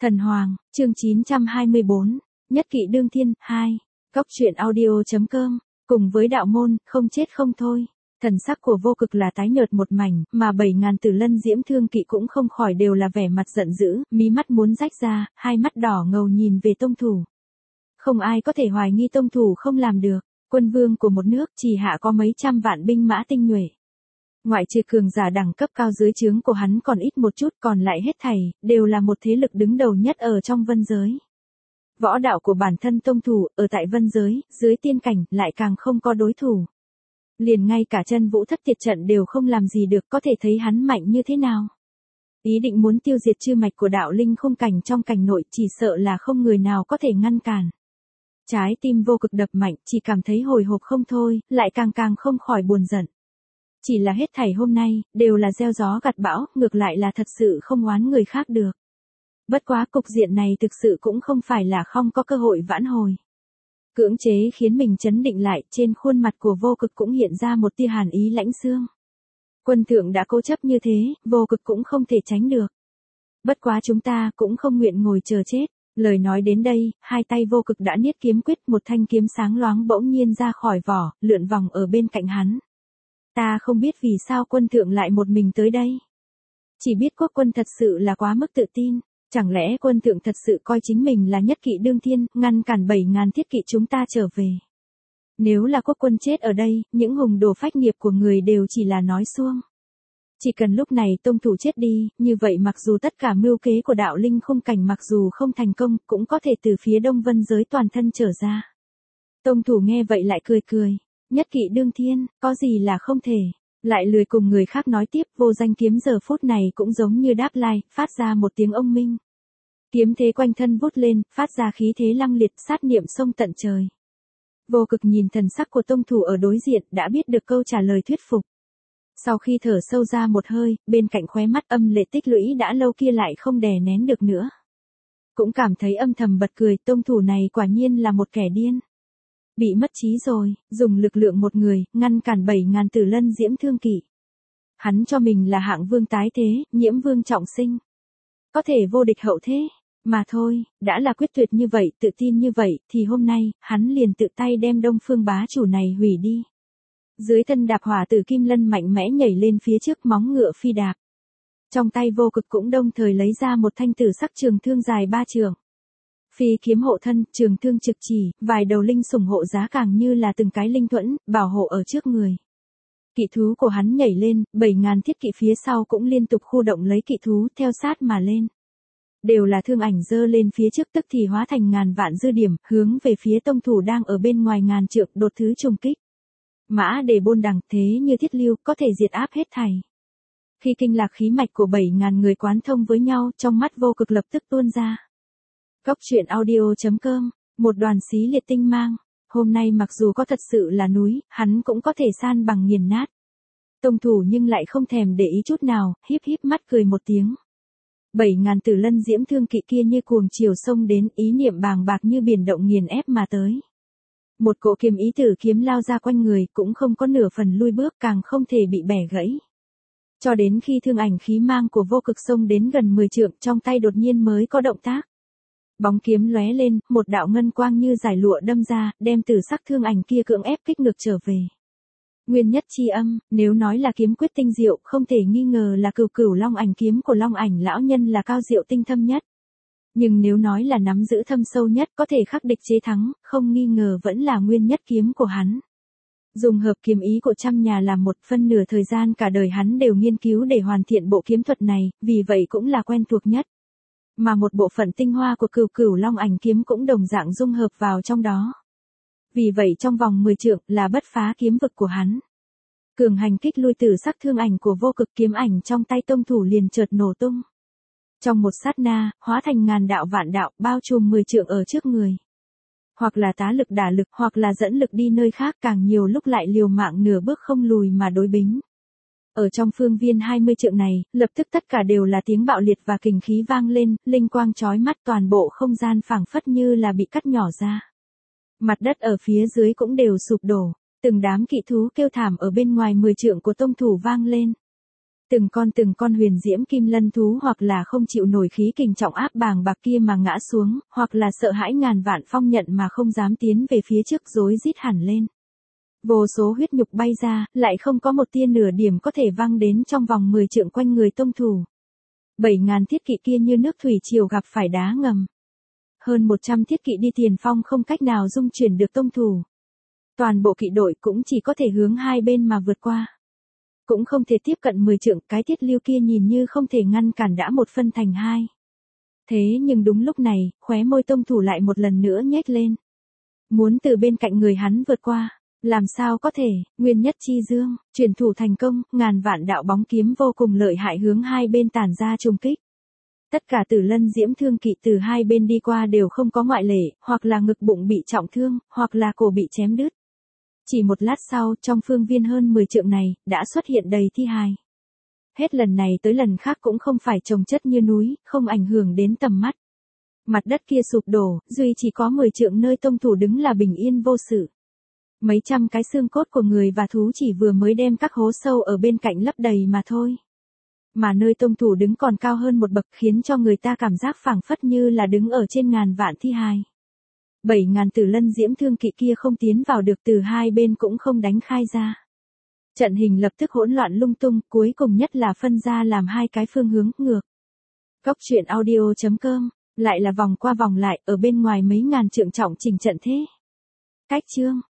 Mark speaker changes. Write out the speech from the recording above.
Speaker 1: Thần Hoàng, chương 924, Nhất Kỵ Đương Thiên, 2, Cóc truyện audio.com, cùng với đạo môn, không chết không thôi. Thần sắc của Vô Cực là tái nhợt một mảnh, mà 7.000 Tử Lân Diễm Thương Kỵ cũng không khỏi đều là vẻ mặt giận dữ, mí mắt muốn rách ra, hai mắt đỏ ngầu nhìn về tông thủ. Không ai có thể hoài nghi tông thủ không làm được, quân vương của một nước chỉ hạ có mấy trăm vạn binh mã tinh nhuệ. Ngoại trừ cường giả đẳng cấp cao dưới trướng của hắn còn ít một chút, còn lại hết thảy, đều là một thế lực đứng đầu nhất ở trong vân giới. Võ đạo của bản thân tông thủ, ở tại vân giới, dưới tiên cảnh, lại càng không có đối thủ. Liền ngay cả chân vũ thất tiệt trận đều không làm gì được, có thể thấy hắn mạnh như thế nào. Ý định muốn tiêu diệt chư mạch của đạo linh khung cảnh trong cảnh nội, chỉ sợ là không người nào có thể ngăn cản. Trái tim Vô Cực đập mạnh, chỉ cảm thấy hồi hộp không thôi, lại càng không khỏi buồn giận. Chỉ là hết thảy hôm nay, đều là gieo gió gặt bão, ngược lại là thật sự không oán người khác được. Bất quá cục diện này thực sự cũng không phải là không có cơ hội vãn hồi. Cưỡng chế khiến mình chấn định lại, trên khuôn mặt của Vô Cực cũng hiện ra một tia hàn ý lãnh xương. Quân thượng đã cố chấp như thế, Vô Cực cũng không thể tránh được. Bất quá chúng ta cũng không nguyện ngồi chờ chết. Lời nói đến đây, hai tay Vô Cực đã niết kiếm quyết, một thanh kiếm sáng loáng bỗng nhiên ra khỏi vỏ, lượn vòng ở bên cạnh hắn. Ta không biết vì sao quân thượng lại một mình tới đây. Chỉ biết quốc quân thật sự là quá mức tự tin. Chẳng lẽ quân thượng thật sự coi chính mình là nhất kỵ đương thiên, ngăn cản 7.000 thiết kỵ chúng ta trở về. Nếu là quốc quân chết ở đây, những hùng đồ phách nghiệp của người đều chỉ là nói suông. Chỉ cần lúc này tông thủ chết đi, như vậy mặc dù tất cả mưu kế của đạo linh khung cảnh mặc dù không thành công, cũng có thể từ phía đông vân giới toàn thân trở ra. Tông thủ nghe vậy lại cười. Nhất kỵ đương thiên, có gì là không thể. Lại lười cùng người khác nói tiếp, vô danh kiếm giờ phút này cũng giống như đáp lai, phát ra một tiếng ông minh. Kiếm thế quanh thân vút lên, phát ra khí thế lăng liệt, sát niệm sông tận trời. Vô Cực nhìn thần sắc của tông thủ ở đối diện, đã biết được câu trả lời thuyết phục. Sau khi thở sâu ra một hơi, bên cạnh khóe mắt âm lệ tích lũy đã lâu kia lại không đè nén được nữa. Cũng cảm thấy âm thầm bật cười, tông thủ này quả nhiên là một kẻ điên. Bị mất trí rồi, dùng lực lượng một người, ngăn cản 7.000 Tử Lân Diễm Thương Kỵ. Hắn cho mình là hạng vương tái thế, nhiễm vương trọng sinh. Có thể vô địch hậu thế, mà thôi, đã là quyết tuyệt như vậy, tự tin như vậy, thì hôm nay, hắn liền tự tay đem Đông Phương bá chủ này hủy đi. Dưới thân đạp hỏa tử kim lân mạnh mẽ nhảy lên phía trước móng ngựa phi đạp. Trong tay Vô Cực cũng đồng thời lấy ra một thanh tử sắc trường thương dài 3 trượng. Phi kiếm hộ thân, trường thương trực chỉ, vài đầu linh sủng hộ giá càng như là từng cái linh thuẫn, bảo hộ ở trước người. Kỵ thú của hắn nhảy lên, 7.000 thiết kỵ phía sau cũng liên tục khu động lấy kỵ thú, theo sát mà lên. Đều là thương ảnh dơ lên phía trước tức thì hóa thành ngàn vạn dư điểm, hướng về phía tông thủ đang ở bên ngoài ngàn trượng đột thứ trùng kích. Mã để bôn đằng thế như thiết lưu, có thể diệt áp hết thảy. Khi kinh lạc khí mạch của 7.000 người quán thông với nhau, trong mắt Vô Cực lập tức tuôn ra. Cóc truyện audio.com, một đoàn xí liệt tinh mang, hôm nay mặc dù có thật sự là núi, hắn cũng có thể san bằng nghiền nát. Tông thủ nhưng lại không thèm để ý chút nào, híp mắt cười một tiếng. 7.000 Tử Lân Diễm Thương Kỵ kia như cuồng chiều sông đến, ý niệm bàng bạc như biển động nghiền ép mà tới. Một cỗ kiếm ý tử kiếm lao ra quanh người, cũng không có nửa phần lui bước, càng không thể bị bẻ gãy. Cho đến khi thương ảnh khí mang của Vô Cực xông đến gần 10 trượng, trong tay đột nhiên mới có động tác. Bóng kiếm lóe lên, một đạo ngân quang như giải lụa đâm ra, đem tử sắc thương ảnh kia cưỡng ép kích ngược trở về. Nguyên nhất chi âm, nếu nói là kiếm quyết tinh diệu, không thể nghi ngờ là Cửu Long ảnh kiếm của Long ảnh lão nhân là cao diệu tinh thâm nhất. Nhưng nếu nói là nắm giữ thâm sâu nhất, có thể khắc địch chế thắng, không nghi ngờ vẫn là nguyên nhất kiếm của hắn. Dùng hợp kiếm ý của trăm nhà làm một, phân nửa thời gian cả đời hắn đều nghiên cứu để hoàn thiện bộ kiếm thuật này, vì vậy cũng là quen thuộc nhất. Mà một bộ phận tinh hoa của Cửu Long ảnh kiếm cũng đồng dạng dung hợp vào trong đó. Vì vậy trong vòng 10 trượng là bất phá kiếm vực của hắn. Cường hành kích lui tử sắc thương ảnh của Vô Cực, kiếm ảnh trong tay tông thủ liền chợt nổ tung. Trong một sát na, hóa thành ngàn đạo vạn đạo, bao trùm 10 trượng ở trước người. Hoặc là tá lực đả lực, hoặc là dẫn lực đi nơi khác, càng nhiều lúc lại liều mạng nửa bước không lùi mà đối bính. Ở trong phương viên 20 trượng này, lập tức tất cả đều là tiếng bạo liệt và kình khí vang lên, linh quang chói mắt, toàn bộ không gian phảng phất như là bị cắt nhỏ ra. Mặt đất ở phía dưới cũng đều sụp đổ, từng đám kỵ thú kêu thảm ở bên ngoài 10 trượng của tông thủ vang lên. Từng con huyền diễm kim lân thú hoặc là không chịu nổi khí kình trọng áp bàng bạc kia mà ngã xuống, hoặc là sợ hãi ngàn vạn phong nhận mà không dám tiến về phía trước rối rít hẳn lên. Vô số huyết nhục bay ra, lại không có một tia nửa điểm có thể văng đến trong vòng 10 trượng quanh người tông thủ. 7.000 thiết kỵ kia như nước thủy triều gặp phải đá ngầm. Hơn 100 thiết kỵ đi tiền phong không cách nào dung chuyển được tông thủ. Toàn bộ kỵ đội cũng chỉ có thể hướng hai bên mà vượt qua. Cũng không thể tiếp cận 10 trượng, cái thiết lưu kia nhìn như không thể ngăn cản đã một phân thành hai. Thế nhưng đúng lúc này, khóe môi tông thủ lại một lần nữa nhếch lên. Muốn từ bên cạnh người hắn vượt qua. Làm sao có thể, nguyên nhất chi dương, chuyển thủ thành công, ngàn vạn đạo bóng kiếm vô cùng lợi hại hướng hai bên tản ra trùng kích. Tất cả Tử Lân Diễm Thương kỵ từ hai bên đi qua đều không có ngoại lệ, hoặc là ngực bụng bị trọng thương, hoặc là cổ bị chém đứt. Chỉ một lát sau, trong phương viên hơn 10 trượng này, đã xuất hiện đầy thi hài. Hết lần này tới lần khác cũng không phải chồng chất như núi, không ảnh hưởng đến tầm mắt. Mặt đất kia sụp đổ, duy chỉ có 10 trượng nơi tông thủ đứng là bình yên vô sự. Mấy trăm cái xương cốt của người và thú chỉ vừa mới đem các hố sâu ở bên cạnh lấp đầy mà thôi. Mà nơi tông thủ đứng còn cao hơn một bậc khiến cho người ta cảm giác phảng phất như là đứng ở trên ngàn vạn thi hài. 7.000 Tử Lân Diễm Thương kỵ kia không tiến vào được, từ hai bên cũng không đánh khai ra. Trận hình lập tức hỗn loạn lung tung, cuối cùng nhất là phân ra làm hai cái phương hướng ngược. Góc truyện audio.com, lại là vòng qua vòng lại, ở bên ngoài mấy ngàn trượng trọng chỉnh trận thế. Cách chương